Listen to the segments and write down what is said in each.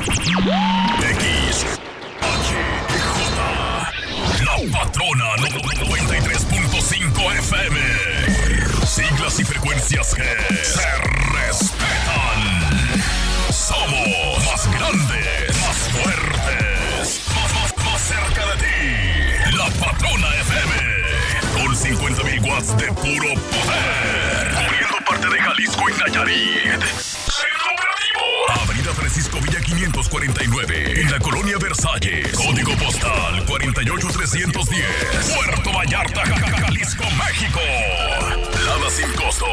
La Patrona 93.5 FM. Siglas y frecuencias que se respetan. Somos más grandes, más fuertes, más cerca de ti. La Patrona FM. Con 50,000 watts de puro poder. Cubriendo parte de Jalisco y Nayarit. Centro Operativo. Avenida Francisco Villa 549. En la Colonia Versalles. Código postal 48310. Puerto Vallarta, Jalisco, México. Lada sin costo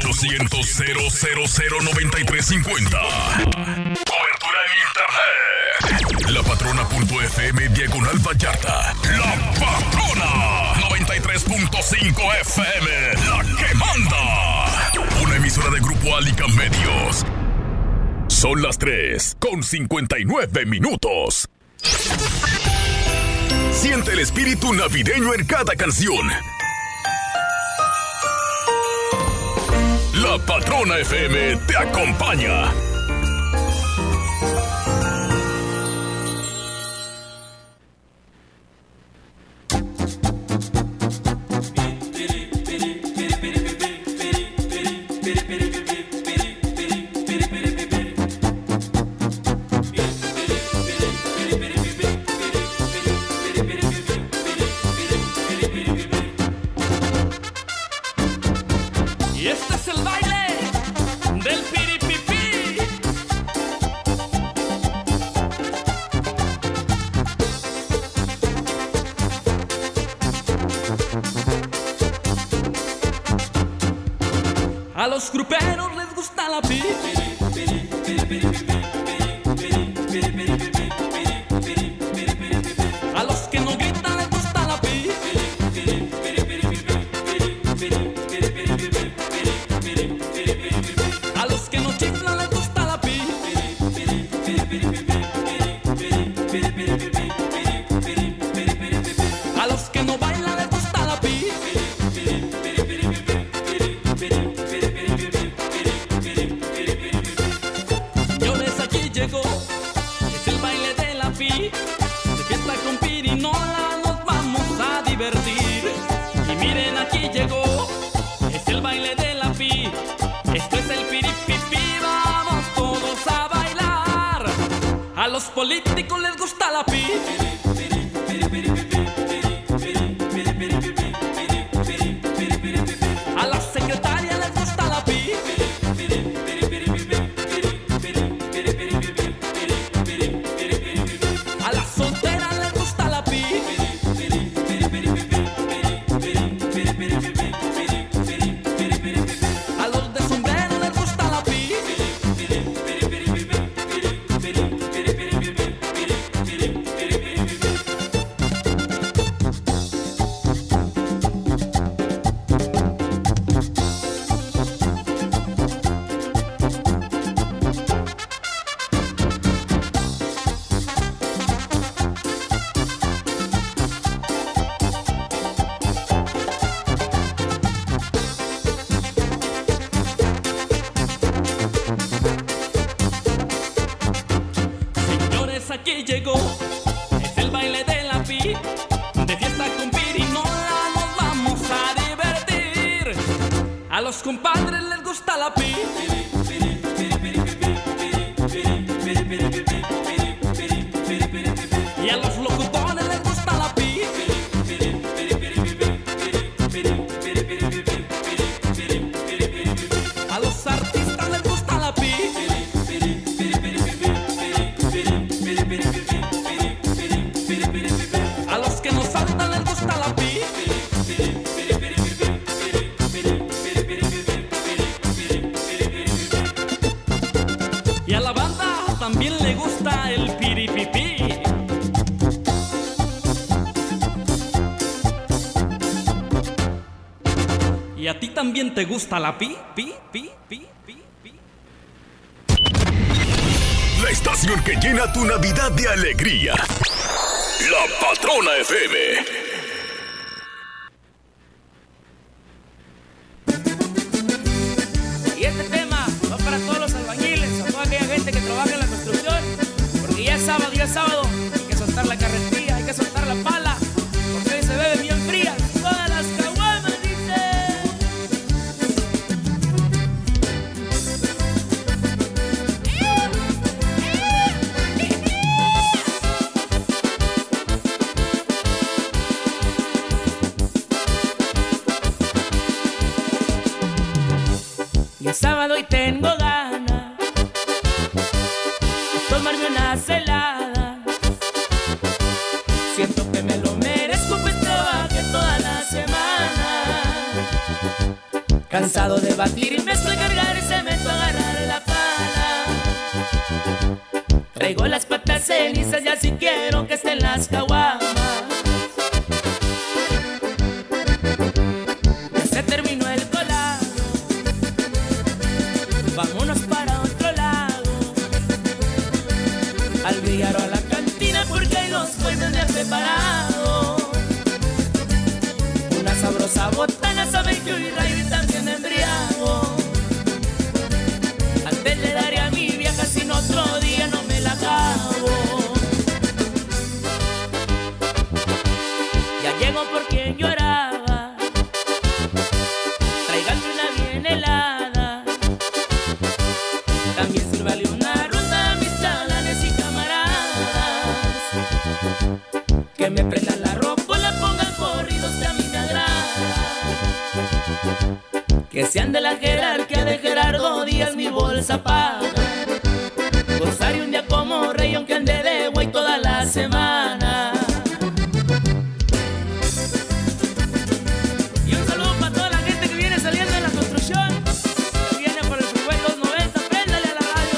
800-000-9350. Cobertura en internet. Lapatrona.fm diagonal Vallarta. La Patrona 93.5 FM. La que manda. Una emisora de Grupo Alica Medios. Son las 3:59. Siente el espíritu navideño en cada canción. La Patrona FM te acompaña. Y este es el baile del piripipí. A los gruperos les gusta la pi. A los que no gritan les gusta la pi. A los que no chiflan les gusta la pi. A los que no bailan les gusta la pi. Señores, aquí llegó, es el baile de la pi. De fiesta con pirinola nos vamos a divertir. Y miren, aquí llegó, es el baile de la pi. Esto es el piripipí, vamos todos a bailar. A los políticos les gusta la pi. A la secretaria les gusta la pi. A las solteras les gusta la pi. A los de sombrero les gusta la pi. Señores, aquí llegó, es el baile de la pi. De fiesta con pirinola nos vamos a divertir. A los compadres les gusta la pi. Y a los locutores les gusta la pi. A los artistas les gusta la pi. A los que no saltan les gusta la pi. Y a la banda también le gusta el piripipí. ¿Y a ti también te gusta la pi? La estación que llena tu Navidad de alegría. La Patrona FM. Y este tema va para todos los albañiles, a toda aquella gente que trabaja en la construcción, más heladas. Siento que me lo merezco, pues trabajé toda la semana. Cansado de batir y mezcla, cargar y cemento, agarrar la pala. Traigo las patas cenizas y así quiero que estén las caguamas. Ya se terminó el colado, vámonos para otro lado. Al billar o a la cantina porque hay los buenos ya preparados. Una sabrosa botana, saben que hoy Ray también embriago. Antes le daré a mi vieja, sin otro día no me la acabo. Ya llego por quien lloraba, tráiganme una bien helada. También sírvale una ronda a mis chalanes y camaradas. Que me prendan la ropa, la pongan corridos que a mí me agrada. Que sean de la jerarquía de Gerardo Díaz, mi bolsa paga. Gozaré un día como rey aunque ande de güey toda la semana. Y un saludo para toda la gente que viene saliendo de la construcción, que viene por el freeway 290, préndale a la radio,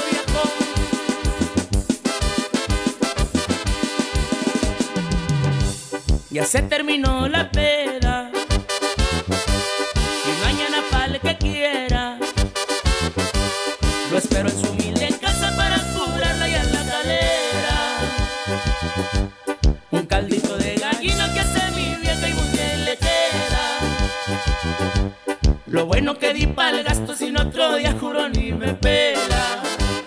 viejo. Ya se terminó la peda y mañana pa'l que quiera. Lo espero en su humilde casa para curarla y en la calera. Un caldito de gallina que hace mi vieja y muy bien le queda. Lo bueno que di pa'l gasto, sin otro día juro ni me pela.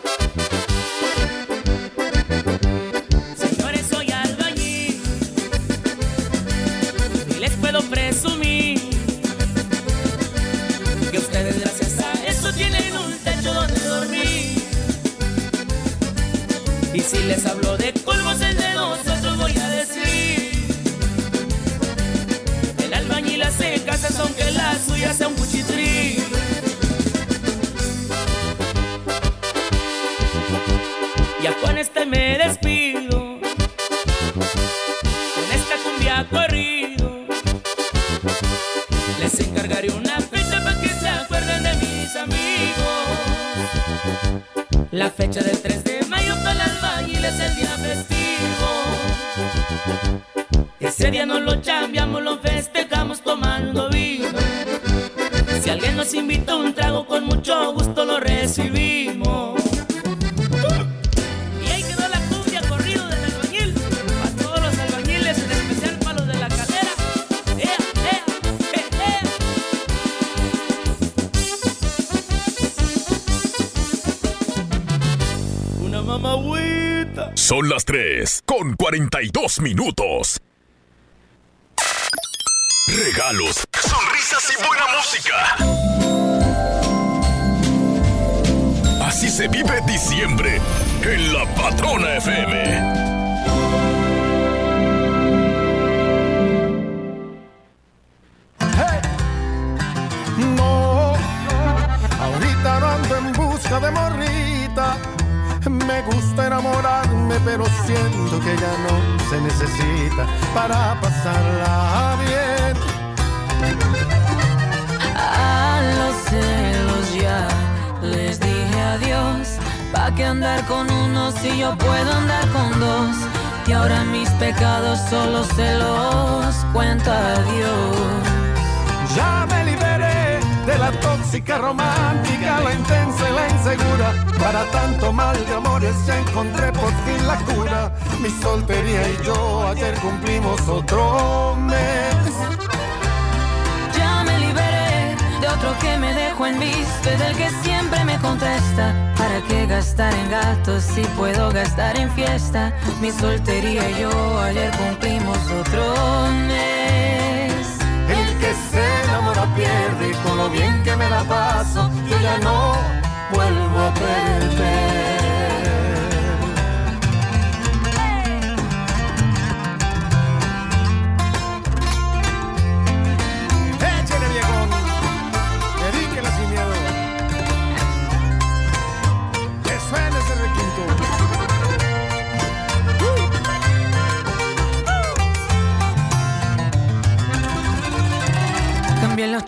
Señores, soy albañil y les puedo presumir que ustedes gracias a eso tienen un techo donde dormir. Y si les hablo de colmos el de nosotros voy a decir: el albañil hace casas aunque la suya sea un cuchitrín. Ya con este me despido, con esta cumbia corrido. Les encargaré una fecha para que se acuerden de mis amigos. La fecha del 3 de mayo para el albañil es el día festivo. Ese día no lo chambeamos, lo festejamos tomando vino. Si alguien nos invita a un trago, con mucho gusto lo recibimos. Y ahí quedó la cumbia corrido del albañil, para todos los albañiles, en especial para los de la cadera. ¡Ea, ea, ea! Una mamagüita. Son las 3:42. Regalos, sonrisas y buena música. Así se vive diciembre en La Patrona FM. No, ahorita no ando en busca de morrita. Me gusta enamorarme, pero siento que ya no se necesita para pasarla bien. A los celos ya les dije adiós. ¿Pa' qué andar con uno si yo puedo andar con dos? Y ahora mis pecados solo se los cuenta Dios. Ya me liberé de la tóxica romántica, la intensa y la insegura. Para tanto mal de amores ya encontré por fin la cura. Mi soltería y yo ayer cumplimos otro mes. Ya me liberé de otro que me dejó en visto y del que siempre me contesta: ¿para qué gastar en gatos si puedo gastar en fiesta? Mi soltería y yo ayer cumplimos otro mes. El que se enamora pierde y con lo bien que me la paso yo ya no vuelvo a perder. Échale, viejón, dedíquela sin miedo. Que suene ese requinto.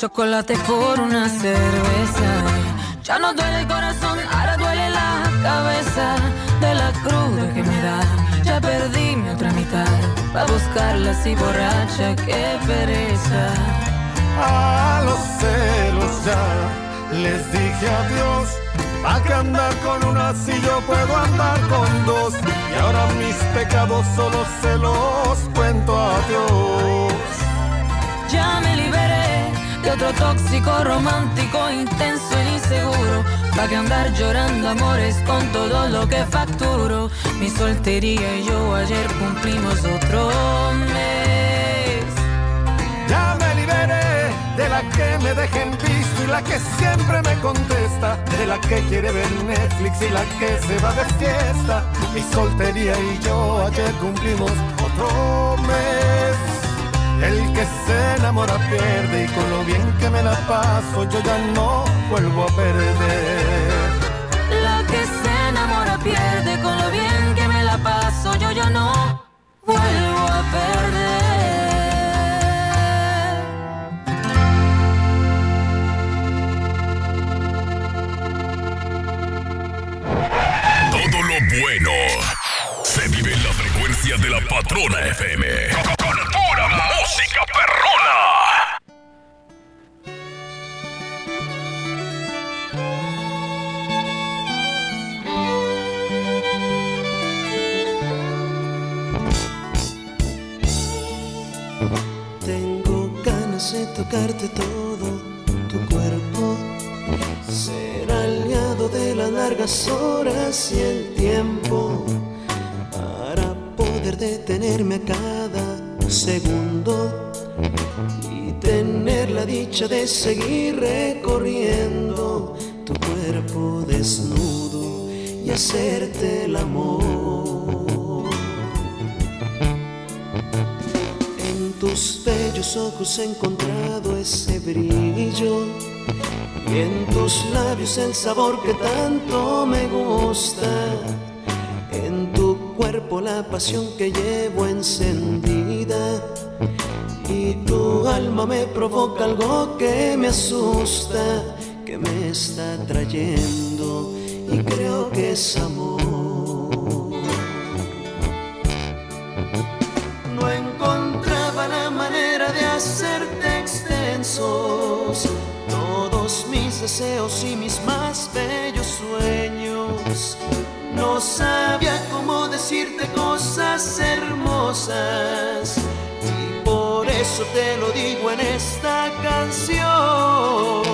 chocolate por una cerveza. Ya no duele el corazón, ahora duele la cabeza de la cruda que me da. Ya perdí mi otra mitad, pa' buscarla así borracha, qué pereza. A los celos ya les dije adiós. ¿Pa' qué andar con una si yo puedo andar con dos? Y ahora mis pecados solo se los cuento a Dios. Ya me liberé de otro tóxico, romántico, intenso e inseguro. Pa' que andar llorando amores con todo lo que facturo. Mi soltería y yo ayer cumplimos otro mes. Ya me liberé de la que me deja en visto y la que siempre me contesta, de la que quiere ver Netflix y la que se va de fiesta. Mi soltería y yo ayer cumplimos otro mes. El que se enamora pierde y con lo bien que me la paso yo ya no vuelvo a perder. La que se enamora pierde, con lo bien que me la paso yo ya no vuelvo a perder. Todo lo bueno se vive en la frecuencia de la Patrona FM. Con pura música perrona. Tengo ganas de tocarte todo tu cuerpo, ser aliado de las largas horas y el tiempo, para poder detenerme a cada segundo y tener la dicha de seguir recorriendo tu cuerpo desnudo y hacerte el amor. En tus bellos ojos he encontrado ese brillo y en tus labios el sabor que tanto me gusta. En tu cuerpo la pasión que llevo encendida y tu alma me provoca algo que me asusta, que me está trayendo y creo que es amor. No encontraba la manera de hacerte extensos todos mis deseos y mis más bellos sueños. No sabía cómo decirte cosas hermosas y por eso te lo digo en esta canción.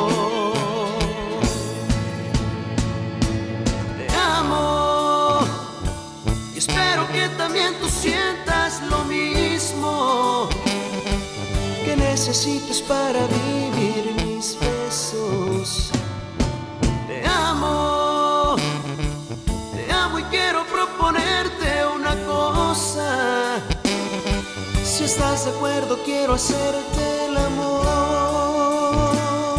Te amo y espero que también tú sientas lo mismo que necesitas para vivir mis besos. Te amo y quiero proponerte una cosa. Si estás de acuerdo, quiero hacerte el amor.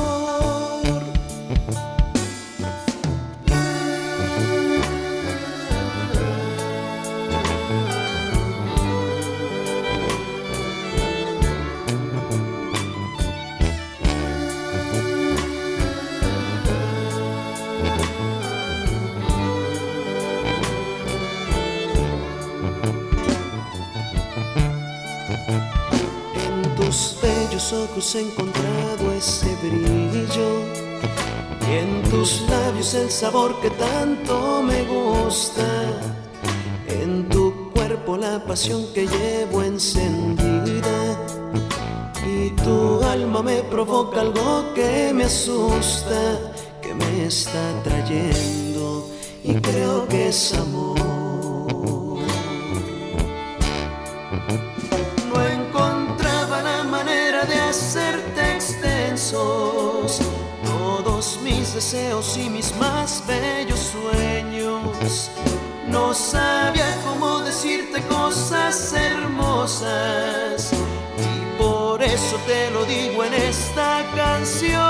Ojos he encontrado ese brillo y en tus labios el sabor que tanto me gusta. En tu cuerpo la pasión que llevo encendida y tu alma me provoca algo que me asusta, que me está trayendo y creo que es amor. Hacerte extensos todos mis deseos y mis más bellos sueños. No sabía cómo decirte cosas hermosas y por eso te lo digo en esta canción.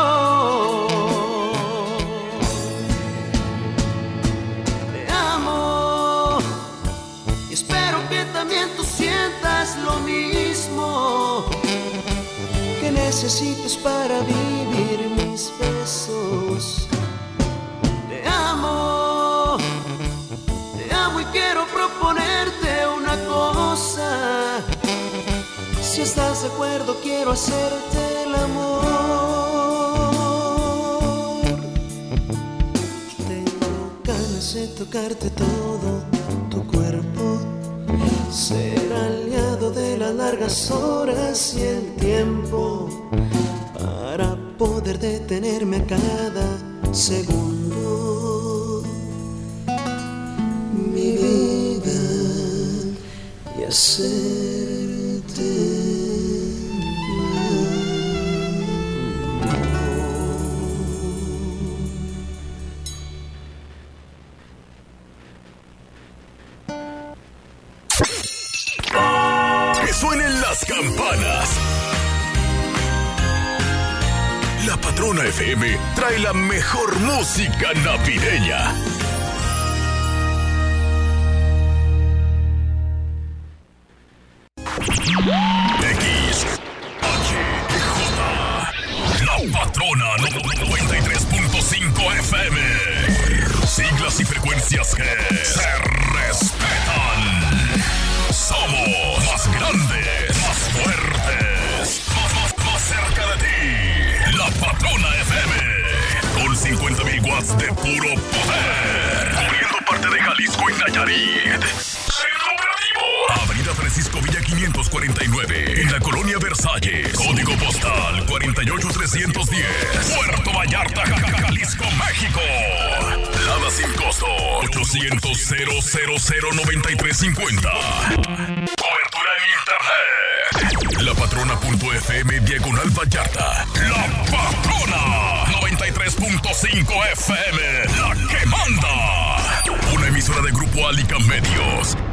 Te amo y espero que también tú sientas lo mismo, que necesites para vivir mis besos. Te amo y quiero proponerte una cosa. Si estás de acuerdo, quiero hacerte el amor. Tengo ganas de tocarte todo tu cuerpo, ser aliado de las largas horas y el tiempo, para poder detenerme a cada segundo. Mi vida y hacerte que suenen las campanas. La Patrona FM trae la mejor música navideña. La Patrona 93.5 FM. Siglas y frecuencias que se respetan. Somos más grandes, más fuertes, más cerca de ti. La Patrona FM. Con 50,000 watts de puro poder. Cubriendo parte de Jalisco y Nayarit. Centro operativo. Avenida Francisco Villa 549. En la colonia Versalles. Código postal 48310. Puerto Vallarta, Jalisco, México. Lada sin costo 800-000-9350. Cobertura en internet. Lapatrona.fm/Vallarta. La Patrona 93.5 FM. La que manda. Una emisora de Grupo Alica Medios.